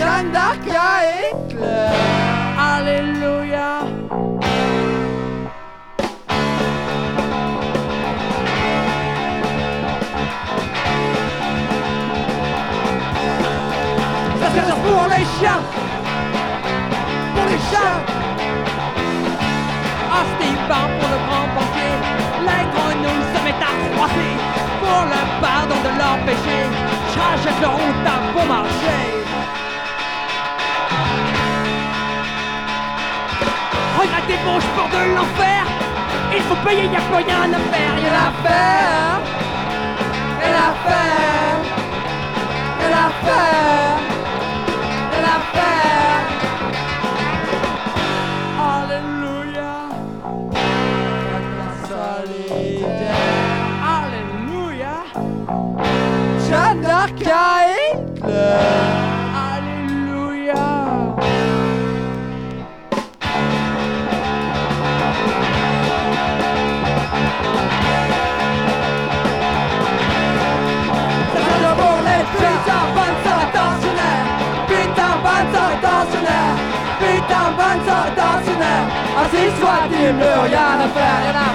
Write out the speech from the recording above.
Jeanne d'Arc à Hitler. Alléluia. Ça c'est pour les chiens. Pour les chiens. Hostile pour le grand banquier. Les grenouilles se mettent à croiser pour le pardon de leurs péchés. Charge leur route à bon marché. Regarde des bouches pour de l'enfer. Il faut payer, y'a plus rien à faire. Y'a l'affaire. Y'a l'affaire. Y'a l'affaire. Y'a l'affaire. Alléluia. Solidaire. Alléluia. Jeanne d'Arc à Hitler. Alléluia. Putain, bonne soirée tensionnaire. Assis-toi, dis plus rien à faire, y'en a